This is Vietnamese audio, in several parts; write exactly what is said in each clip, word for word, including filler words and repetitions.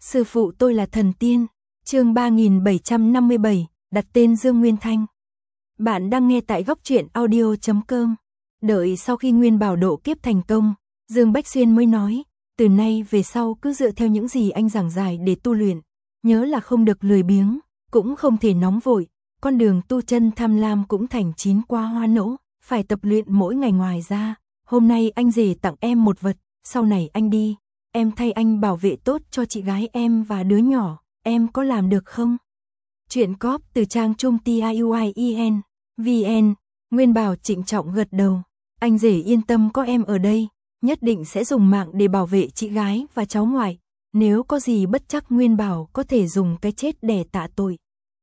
Sư phụ tôi là thần tiên. Chương ba nghìn bảy trăm năm mươi bảy, đặt tên Dương Nguyên Thanh. Bạn đang nghe tại góc truyện audio chấm com. Đợi sau khi Nguyên Bảo độ kiếp thành công, Dương Bách Xuyên mới nói, từ nay về sau cứ dựa theo những gì anh giảng giải để tu luyện, nhớ là không được lười biếng, cũng không thể nóng vội, con đường tu chân tham lam cũng thành chín qua hoa nỗ, phải tập luyện mỗi ngày. Ngoài ra, hôm nay anh rể tặng em một vật, sau này anh đi, em thay anh bảo vệ tốt cho chị gái em và đứa nhỏ, em có làm được không? Chuyện cóp từ trang Trung T I U I E N, V N, Nguyên Bảo trịnh trọng gật đầu, anh rể yên tâm, có em ở đây, nhất định sẽ dùng mạng để bảo vệ chị gái và cháu ngoại, nếu có gì bất trắc Nguyên Bảo có thể dùng cái chết để tạ tội.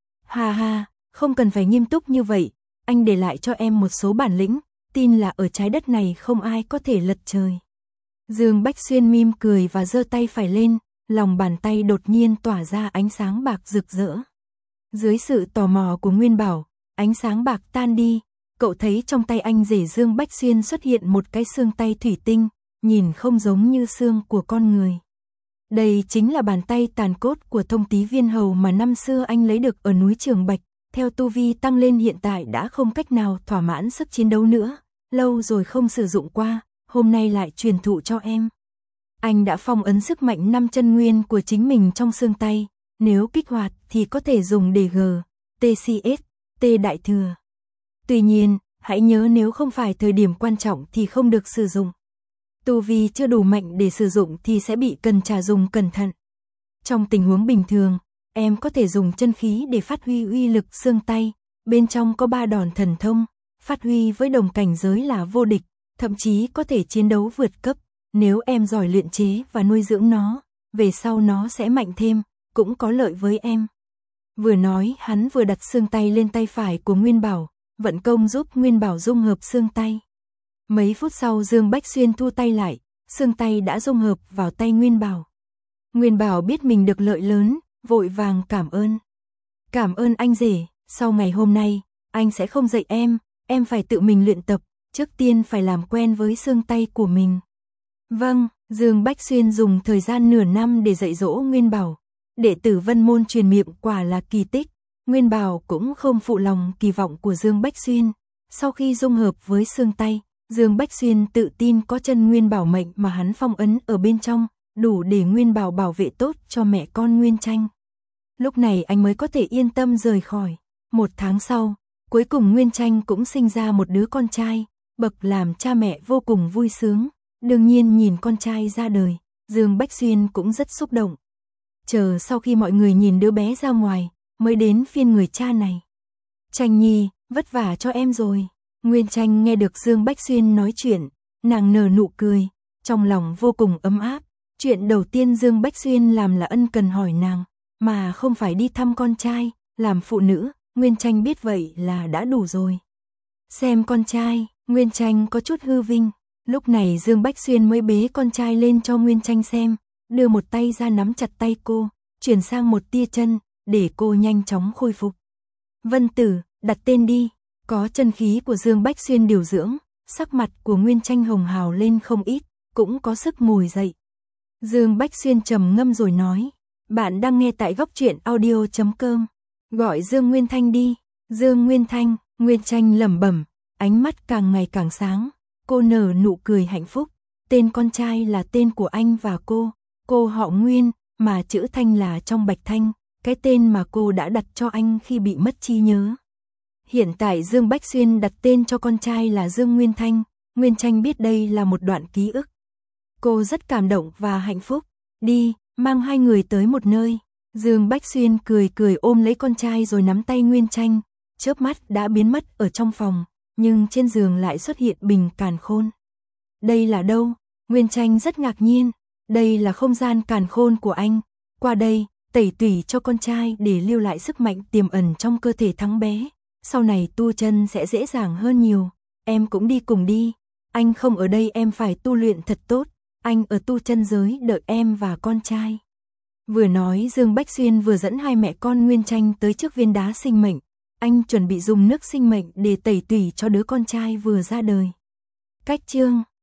Ha ha, không cần phải nghiêm túc như vậy, anh để lại cho em một số bản lĩnh, tin là ở trái đất này không ai có thể lật trời. Dương Bách Xuyên mỉm cười và giơ tay phải lên, lòng bàn tay đột nhiên tỏa ra ánh sáng bạc rực rỡ. Dưới sự tò mò của Nguyên Bảo, ánh sáng bạc tan đi, cậu thấy trong tay anh rể Dương Bách Xuyên xuất hiện một cái xương tay thủy tinh, nhìn không giống như xương của con người. Đây chính là bàn tay tàn cốt của Thông Tý Viên Hầu mà năm xưa anh lấy được ở núi Trường Bạch, theo tu vi tăng lên hiện tại đã không cách nào thỏa mãn sức chiến đấu nữa, lâu rồi không sử dụng qua, hôm nay lại truyền thụ cho em. Anh đã phong ấn sức mạnh năm chân nguyên của chính mình trong xương tay, nếu kích hoạt thì có thể dùng để G, T C S, T đại thừa. Tuy nhiên, hãy nhớ nếu không phải thời điểm quan trọng thì không được sử dụng. Tu vi chưa đủ mạnh để sử dụng thì sẽ bị cần trả dùng cẩn thận. Trong tình huống bình thường, em có thể dùng chân khí để phát huy uy lực xương tay, bên trong có ba đòn thần thông, phát huy với đồng cảnh giới là vô địch, thậm chí có thể chiến đấu vượt cấp, nếu em giỏi luyện chế và nuôi dưỡng nó, về sau nó sẽ mạnh thêm, cũng có lợi với em. Vừa nói hắn vừa đặt xương tay lên tay phải của Nguyên Bảo, vận công giúp Nguyên Bảo dung hợp xương tay. Mấy phút sau Dương Bách Xuyên thu tay lại, xương tay đã dung hợp vào tay Nguyên Bảo. Nguyên Bảo biết mình được lợi lớn, vội vàng cảm ơn. Cảm ơn anh rể, sau ngày hôm nay, anh sẽ không dạy em, em phải tự mình luyện tập, trước tiên phải làm quen với xương tay của mình. Vâng, Dương Bách Xuyên dùng thời gian nửa năm để dạy dỗ Nguyên Bảo. Đệ tử Vân Môn truyền miệng quả là kỳ tích, Nguyên Bảo cũng không phụ lòng kỳ vọng của Dương Bách Xuyên. Sau khi dung hợp với xương tay, Dương Bách Xuyên tự tin có chân Nguyên Bảo mệnh mà hắn phong ấn ở bên trong, đủ để Nguyên Bảo bảo vệ tốt cho mẹ con Nguyên Tranh. Lúc này anh mới có thể yên tâm rời khỏi. Một tháng sau, cuối cùng Nguyên Tranh cũng sinh ra một đứa con trai, bậc làm cha mẹ vô cùng vui sướng. Đương nhiên nhìn con trai ra đời, Dương Bách Xuyên cũng rất xúc động. Chờ sau khi mọi người nhìn đứa bé ra ngoài, mới đến phiên người cha này. Tranh nhi, vất vả cho em rồi. Nguyên Tranh nghe được Dương Bách Xuyên nói chuyện, nàng nở nụ cười, trong lòng vô cùng ấm áp. Chuyện đầu tiên Dương Bách Xuyên làm là ân cần hỏi nàng, mà không phải đi thăm con trai, làm phụ nữ, Nguyên Tranh biết vậy là đã đủ rồi. Xem con trai, Nguyên Tranh có chút hư vinh. Lúc này Dương Bách Xuyên mới bế con trai lên cho Nguyên Tranh xem, đưa một tay ra nắm chặt tay cô, chuyển sang một tia chân, để cô nhanh chóng khôi phục. Vân Tử, đặt tên đi. Có chân khí của Dương Bách Xuyên điều dưỡng, sắc mặt của Nguyên Tranh hồng hào lên không ít, cũng có sức ngồi dậy. Dương Bách Xuyên trầm ngâm rồi nói, bạn đang nghe tại góc truyện audio chấm com. Gọi Dương Nguyên Thanh đi. Dương Nguyên Thanh, Nguyên Tranh lẩm bẩm, ánh mắt càng ngày càng sáng. Cô nở nụ cười hạnh phúc, tên con trai là tên của anh và cô, cô họ Nguyên, mà chữ Thanh là trong Bạch Thanh, cái tên mà cô đã đặt cho anh khi bị mất trí nhớ. Hiện tại Dương Bách Xuyên đặt tên cho con trai là Dương Nguyên Thanh, Nguyên Tranh biết đây là một đoạn ký ức. Cô rất cảm động và hạnh phúc, đi, mang hai người tới một nơi. Dương Bách Xuyên cười cười ôm lấy con trai rồi nắm tay Nguyên Tranh, chớp mắt đã biến mất ở trong phòng. Nhưng trên giường lại xuất hiện bình càn khôn. Đây là đâu? Nguyên Tranh rất ngạc nhiên. Đây là không gian càn khôn của anh. Qua đây, tẩy tủy cho con trai để lưu lại sức mạnh tiềm ẩn trong cơ thể thắng bé. Sau này tu chân sẽ dễ dàng hơn nhiều. Em cũng đi cùng đi. Anh không ở đây em phải tu luyện thật tốt. Anh ở tu chân giới đợi em và con trai. Vừa nói Dương Bách Xuyên vừa dẫn hai mẹ con Nguyên Tranh tới trước viên đá sinh mệnh. Anh chuẩn bị dùng nước sinh mệnh để tẩy tủy cho đứa con trai vừa ra đời. Cách chương